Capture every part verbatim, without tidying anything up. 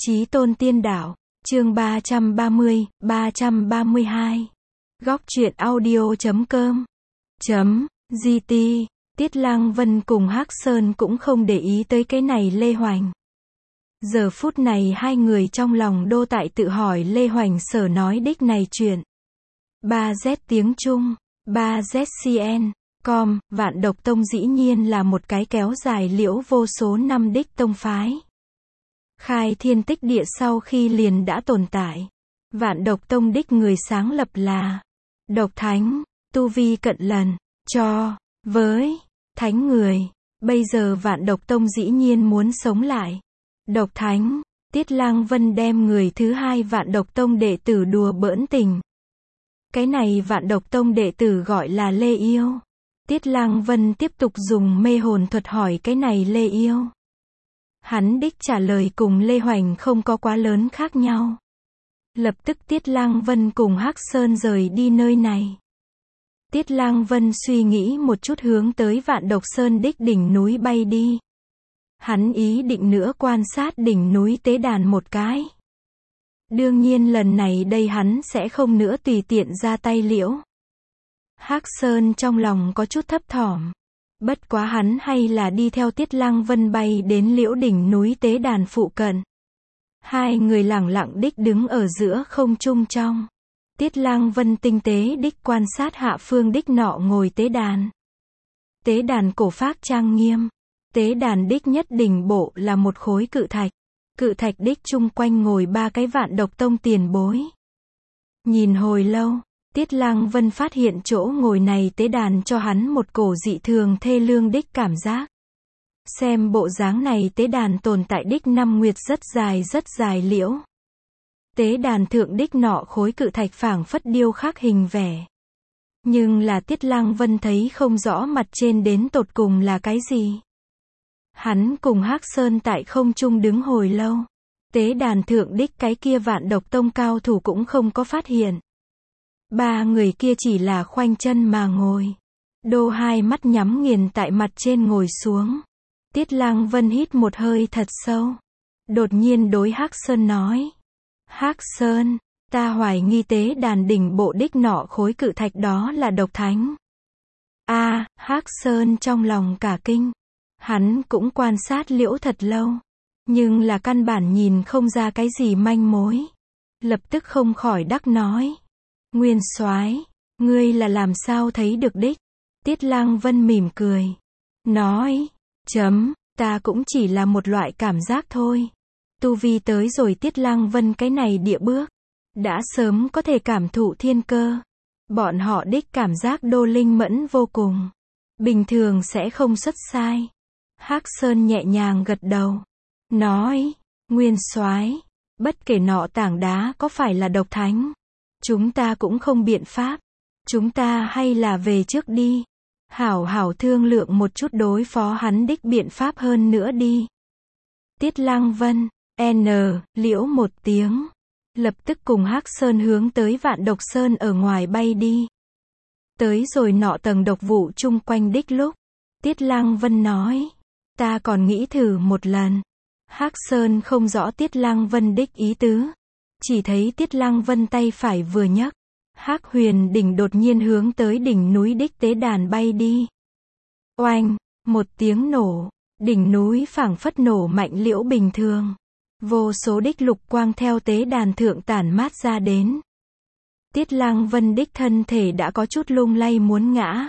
Chí tôn tiên đạo, chương ba trăm ba mươi, ba trăm ba mươi hai. Góc truyện audio.com. Chấm, giê tê, Tiết Lang Vân cùng Hắc Sơn cũng không để ý tới cái này Lê Hoành. Giờ phút này hai người trong lòng đô tại tự hỏi Lê Hoành sở nói đích này chuyện. ba Z tiếng Trung, ba Z C N, com, Vạn Độc Tông dĩ nhiên là một cái kéo dài liễu vô số năm đích tông phái. Khai thiên tích địa sau khi liền đã tồn tại. Vạn Độc Tông đích người sáng lập là Độc Thánh, tu vi cận lần, cho, với, thánh người. Bây giờ Vạn Độc Tông dĩ nhiên muốn sống lại. Độc Thánh, Tiết Lang Vân đem người thứ hai Vạn Độc Tông đệ tử đùa bỡn tình. Cái này Vạn Độc Tông đệ tử gọi là Lê Yêu. Tiết Lang Vân tiếp tục dùng mê hồn thuật hỏi cái này Lê Yêu. Hắn đích trả lời cùng Lê Hoành không có quá lớn khác nhau. Lập tức Tiết Lang Vân cùng Hắc Sơn rời đi nơi này. Tiết Lang Vân suy nghĩ một chút hướng tới Vạn Độc Sơn đích đỉnh núi bay đi. Hắn ý định nữa quan sát đỉnh núi tế đàn một cái. Đương nhiên lần này đây hắn sẽ không nữa tùy tiện ra tay liễu. Hắc Sơn trong lòng có chút thấp thỏm. Bất quá hắn hay là đi theo Tiết Lang Vân bay đến liễu đỉnh núi tế đàn phụ cận. Hai người lẳng lặng đích đứng ở giữa không trung trong. Tiết Lang Vân tinh tế đích quan sát hạ phương đích nọ ngồi tế đàn. Tế đàn cổ phác trang nghiêm. Tế đàn đích nhất đỉnh bộ là một khối cự thạch. Cự thạch đích chung quanh ngồi ba cái Vạn Độc Tông tiền bối. Nhìn hồi lâu, Tiết Lang Vân phát hiện chỗ ngồi này tế đàn cho hắn một cổ dị thường thê lương đích cảm giác. Xem bộ dáng này tế đàn tồn tại đích năm nguyệt rất dài rất dài liễu. Tế đàn thượng đích nọ khối cự thạch phảng phất điêu khắc hình vẽ. Nhưng là Tiết Lang Vân thấy không rõ mặt trên đến tột cùng là cái gì. Hắn cùng Hắc Sơn tại không trung đứng hồi lâu. Tế đàn thượng đích cái kia Vạn Độc Tông cao thủ cũng không có phát hiện. Ba người kia chỉ là khoanh chân mà ngồi. Đô hai mắt nhắm nghiền tại mặt trên ngồi xuống. Tiết Lang Vân hít một hơi thật sâu. Đột nhiên đối Hắc Sơn nói. Hắc Sơn, ta hoài nghi tế đàn đỉnh bộ đích nọ khối cự thạch đó là Độc Thánh. A, à, Hắc Sơn trong lòng cả kinh. Hắn cũng quan sát liễu thật lâu. Nhưng là căn bản nhìn không ra cái gì manh mối. Lập tức không khỏi đắc nói. Nguyên soái, ngươi là làm sao thấy được đích? Tiết Lang Vân mỉm cười. Nói, chấm, ta cũng chỉ là một loại cảm giác thôi. Tu vi tới rồi Tiết Lang Vân cái này địa bước. Đã sớm có thể cảm thụ thiên cơ. Bọn họ đích cảm giác đô linh mẫn vô cùng. Bình thường sẽ không xuất sai. Hắc Sơn nhẹ nhàng gật đầu. Nói, Nguyên soái, bất kể nọ tảng đá có phải là Độc Thánh. Chúng ta cũng không biện pháp. Chúng ta hay là về trước đi. Hảo hảo thương lượng một chút đối phó hắn đích biện pháp hơn nữa đi. Tiết Lang Vân, N, liễu một tiếng. Lập tức cùng Hắc Sơn hướng tới Vạn Độc Sơn ở ngoài bay đi. Tới rồi nọ tầng độc vụ chung quanh đích lúc. Tiết Lang Vân nói. Ta còn nghĩ thử một lần. Hắc Sơn không rõ Tiết Lang Vân đích ý tứ. Chỉ thấy Tiết Lang Vân tay phải vừa nhấc. Hắc Huyền đỉnh đột nhiên hướng tới đỉnh núi đích tế đàn bay đi. Oanh, một tiếng nổ. Đỉnh núi phảng phất nổ mạnh liễu bình thường. Vô số đích lục quang theo tế đàn thượng tản mát ra đến. Tiết Lang Vân đích thân thể đã có chút lung lay muốn ngã.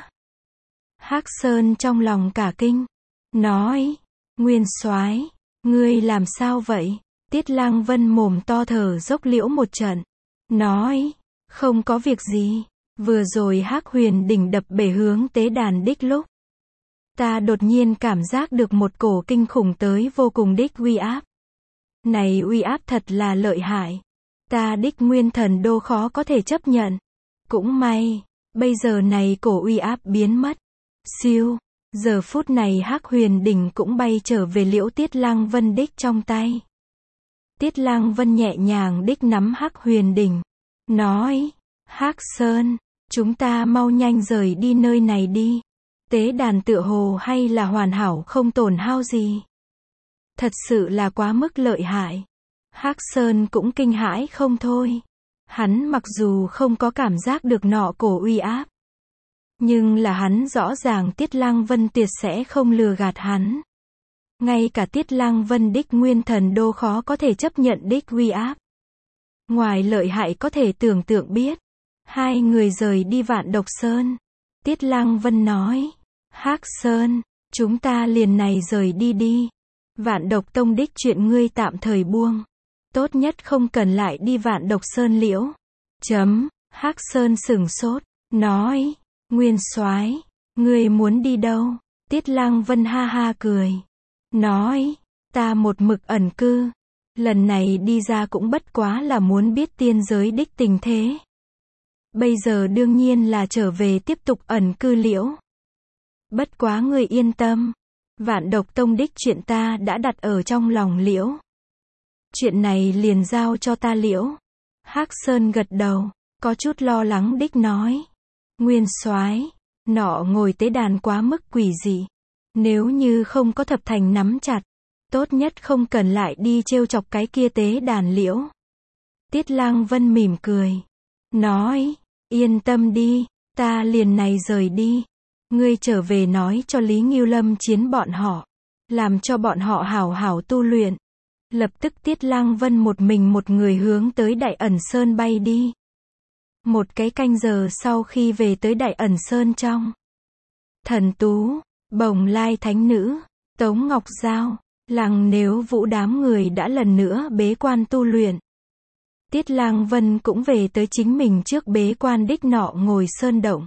Hắc Sơn trong lòng cả kinh. Nói, Nguyên soái, ngươi làm sao vậy? Tiết Lang Vân mồm to thở dốc liễu một trận. Nói, không có việc gì. Vừa rồi Hắc Huyền đỉnh đập bể hướng tế đàn đích lúc. Ta đột nhiên cảm giác được một cổ kinh khủng tới vô cùng đích uy áp. Này uy áp thật là lợi hại. Ta đích nguyên thần đô khó có thể chấp nhận. Cũng may, bây giờ này cổ uy áp biến mất. Siêu, giờ phút này Hắc Huyền đỉnh cũng bay trở về liễu Tiết Lang Vân đích trong tay. Tiết Lang Vân nhẹ nhàng đích nắm Hắc Huyền đỉnh. Nói, Hắc Sơn, chúng ta mau nhanh rời đi nơi này đi. Tế đàn tựa hồ hay là hoàn hảo không tổn hao gì. Thật sự là quá mức lợi hại. Hắc Sơn cũng kinh hãi không thôi. Hắn mặc dù không có cảm giác được nọ cổ uy áp, nhưng là hắn rõ ràng Tiết Lăng Vân tuyệt sẽ không lừa gạt hắn. Ngay cả Tiết Lăng Vân đích nguyên thần đô khó có thể chấp nhận đích uy áp. Ngoài lợi hại có thể tưởng tượng biết. Hai người rời đi Vạn Độc Sơn. Tiết Lăng Vân nói. Hắc Sơn, chúng ta liền này rời đi đi. Vạn Độc Tông đích chuyện ngươi tạm thời buông. Tốt nhất không cần lại đi Vạn Độc Sơn liễu. Chấm, Hắc Sơn sửng sốt, nói. Nguyên Soái, ngươi muốn đi đâu? Tiết Lăng Vân ha ha cười. Nói, ta một mực ẩn cư. Lần này đi ra cũng bất quá là muốn biết tiên giới đích tình thế. Bây giờ đương nhiên là trở về tiếp tục ẩn cư liễu. Bất quá ngươi yên tâm. Vạn Độc Tông đích chuyện ta đã đặt ở trong lòng liễu. Chuyện này liền giao cho ta liễu. Hắc Sơn gật đầu, có chút lo lắng đích nói. Nguyên Soái, nọ ngồi tế đàn quá mức quỷ dị. Nếu như không có thập thành nắm chặt, tốt nhất không cần lại đi trêu chọc cái kia tế đàn liễu. Tiết Lăng Vân mỉm cười. Nói, yên tâm đi, ta liền này rời đi. Ngươi trở về nói cho Lý Ngưu Lâm chiến bọn họ. Làm cho bọn họ hảo hảo tu luyện. Lập tức Tiết Lăng Vân một mình một người hướng tới Đại Ẩn Sơn bay đi. Một cái canh giờ sau khi về tới Đại Ẩn Sơn trong. Thần Tú, Bồng Lai Thánh Nữ, Tống Ngọc Giao, Lăng Nếu Vũ đám người đã lần nữa bế quan tu luyện. Tiết Lăng Vân cũng về tới chính mình trước bế quan đích nọ ngồi sơn động.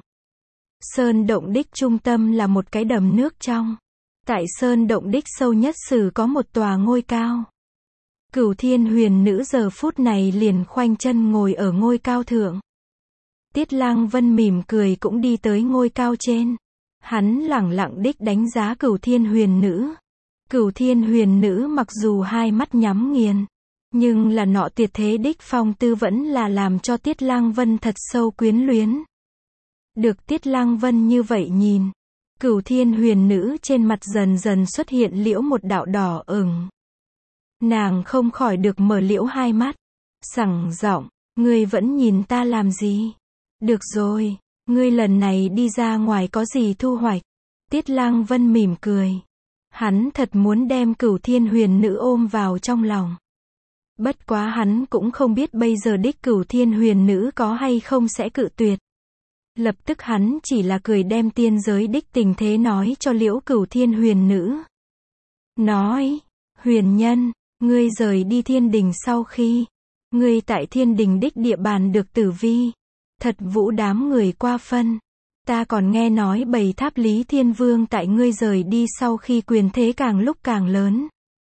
Sơn động đích trung tâm là một cái đầm nước trong. Tại sơn động đích sâu nhất sử có một tòa ngôi cao. Cửu Thiên Huyền Nữ giờ phút này liền khoanh chân ngồi ở ngôi cao thượng. Tiết Lăng Vân mỉm cười cũng đi tới ngôi cao trên. Hắn lẳng lặng đích đánh giá Cửu Thiên Huyền Nữ. Cửu Thiên Huyền Nữ mặc dù hai mắt nhắm nghiền, nhưng là nọ tuyệt thế đích phong tư vẫn là làm cho Tiết Lăng Vân thật sâu quyến luyến. Được Tiết Lăng Vân như vậy nhìn, Cửu Thiên Huyền Nữ trên mặt dần dần xuất hiện liễu một đạo đỏ ửng. Nàng không khỏi được mở liễu hai mắt, sẳng giọng, ngươi vẫn nhìn ta làm gì? Được rồi, ngươi lần này đi ra ngoài có gì thu hoạch? Tiết Lăng Vân mỉm cười. Hắn thật muốn đem Cửu Thiên Huyền Nữ ôm vào trong lòng. Bất quá hắn cũng không biết bây giờ đích Cửu Thiên Huyền Nữ có hay không sẽ cự tuyệt. Lập tức hắn chỉ là cười đem tiên giới đích tình thế nói cho liễu Cửu Thiên Huyền Nữ. Nói, huyền nhân, ngươi rời đi thiên đình sau khi, ngươi tại thiên đình đích địa bàn được tử vi, thật vũ đám người qua phân. Ta còn nghe nói Bầy Tháp Lý Thiên Vương tại ngươi rời đi sau khi quyền thế càng lúc càng lớn.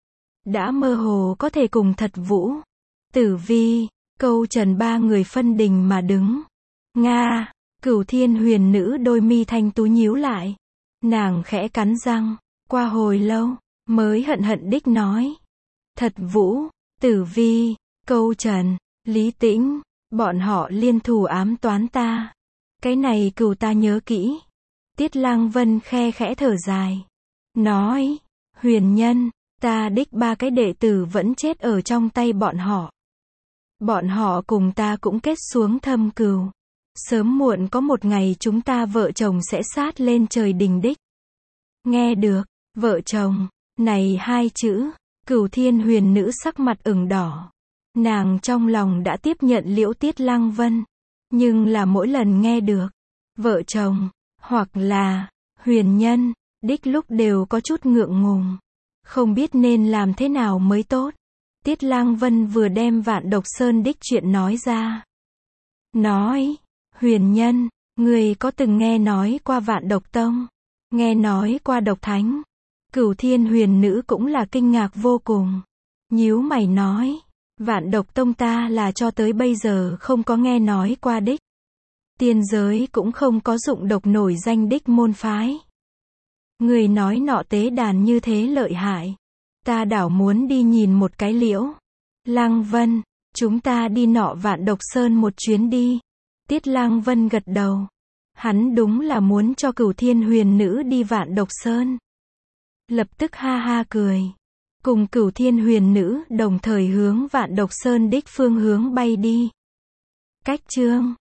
Đã mơ hồ có thể cùng thật vũ, tử vi, Câu Trần ba người phân đình mà đứng. Nga, Cửu Thiên Huyền Nữ đôi mi thanh tú nhíu lại. Nàng khẽ cắn răng, qua hồi lâu, mới hận hận đích nói. Thật vũ, tử vi, Câu Trần, Lý Tĩnh, bọn họ liên thủ ám toán ta. Cái này Cửu ta nhớ kỹ. Tiết Lăng Vân khe khẽ thở dài. Nói, huyền nhân, ta đích ba cái đệ tử vẫn chết ở trong tay bọn họ. Bọn họ cùng ta cũng kết xuống thâm cừu. Sớm muộn có một ngày chúng ta vợ chồng sẽ sát lên trời đình đích. Nghe được, vợ chồng, này hai chữ, Cửu Thiên Huyền Nữ sắc mặt ửng đỏ. Nàng trong lòng đã tiếp nhận liễu Tiết Lăng Vân. Nhưng là mỗi lần nghe được, vợ chồng, hoặc là, huyền nhân, đích lúc đều có chút ngượng ngùng. Không biết nên làm thế nào mới tốt. Tiết Lăng Vân vừa đem Vạn Độc Sơn đích chuyện nói ra. Nói, huyền nhân, người có từng nghe nói qua Vạn Độc Tông, nghe nói qua Độc Thánh. Cửu Thiên Huyền Nữ cũng là kinh ngạc vô cùng. Nhíu mày nói, Vạn Độc Tông ta là cho tới bây giờ không có nghe nói qua đích. Tiên giới cũng không có dụng độc nổi danh đích môn phái. Người nói nọ tế đàn như thế lợi hại. Ta đảo muốn đi nhìn một cái liễu. Lăng Vân, chúng ta đi nọ Vạn Độc Sơn một chuyến đi. Tiết Lăng Vân gật đầu. Hắn đúng là muốn cho Cửu Thiên Huyền Nữ đi Vạn Độc Sơn. Lập tức ha ha cười. cùng Cửu Thiên Huyền Nữ đồng thời hướng Vạn Độc Sơn đích phương hướng bay đi. Cách chương